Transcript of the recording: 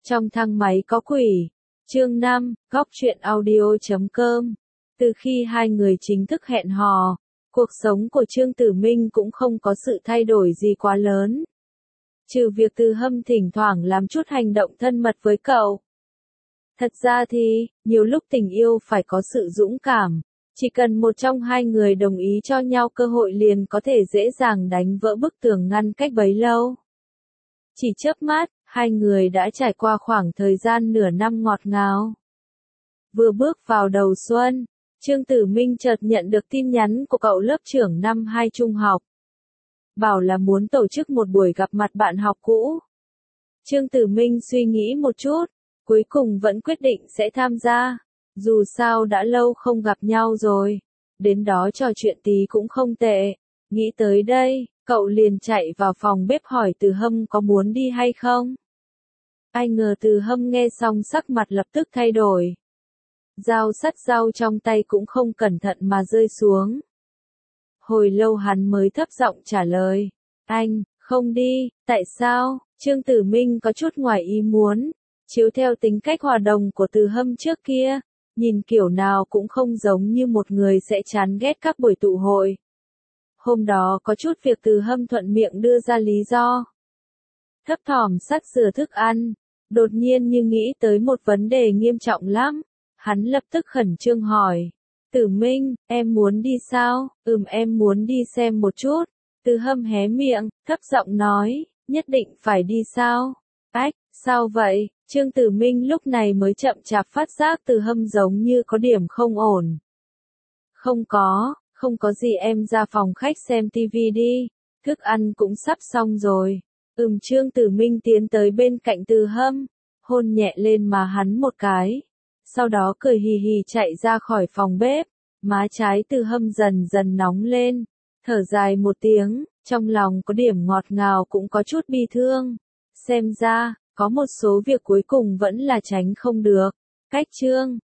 Trong thang máy có quỷ. Chương 5, góc truyện audio.com. Từ khi hai người chính thức hẹn hò, cuộc sống của Trương Tử Minh cũng không có sự thay đổi gì quá lớn. Trừ việc Từ Hâm thỉnh thoảng làm chút hành động thân mật với cậu. Thật ra thì, nhiều lúc tình yêu phải có sự dũng cảm. Chỉ cần một trong hai người đồng ý cho nhau cơ hội liền có thể dễ dàng đánh vỡ bức tường ngăn cách bấy lâu. Chỉ chớp mắt, hai người đã trải qua khoảng thời gian nửa năm ngọt ngào. Vừa bước vào đầu xuân, Trương Tử Minh chợt nhận được tin nhắn của cậu lớp trưởng năm 2 trung học. Bảo là muốn tổ chức một buổi gặp mặt bạn học cũ. Trương Tử Minh suy nghĩ một chút, cuối cùng vẫn quyết định sẽ tham gia. Dù sao đã lâu không gặp nhau rồi, đến đó trò chuyện tí cũng không tệ. Nghĩ tới đây, cậu liền chạy vào phòng bếp hỏi Từ Hâm có muốn đi hay không. Ai ngờ Từ Hâm nghe xong sắc mặt lập tức thay đổi. Dao sắt dao trong tay cũng không cẩn thận mà rơi xuống. Hồi lâu hắn mới thấp giọng trả lời. Anh, không đi, tại sao? Trương Tử Minh có chút ngoài ý muốn. Chiếu theo tính cách hòa đồng của Từ Hâm trước kia, nhìn kiểu nào cũng không giống như một người sẽ chán ghét các buổi tụ hội. Hôm đó có chút việc Từ Hâm thuận miệng đưa ra lý do. Thấp thỏm sắt rửa thức ăn, đột nhiên như nghĩ tới một vấn đề nghiêm trọng lắm. Hắn lập tức khẩn trương hỏi. Tử Minh, em muốn đi sao? Em muốn đi xem một chút. Từ Hâm hé miệng, thấp giọng nói, nhất định phải đi sao? Ách, sao vậy? Trương Tử Minh lúc này mới chậm chạp phát giác Từ Hâm giống như có điểm không ổn. Không có gì, em ra phòng khách xem tivi đi. Thức ăn cũng sắp xong rồi. Trương Tử Minh tiến tới bên cạnh Từ Hâm, hôn nhẹ lên má hắn một cái. Sau đó cười hì hì chạy ra khỏi phòng bếp. Má trái Từ Hâm dần dần nóng lên. Thở dài một tiếng, trong lòng có điểm ngọt ngào cũng có chút bi thương. Xem ra, có một số việc cuối cùng vẫn là tránh không được. Cách Trương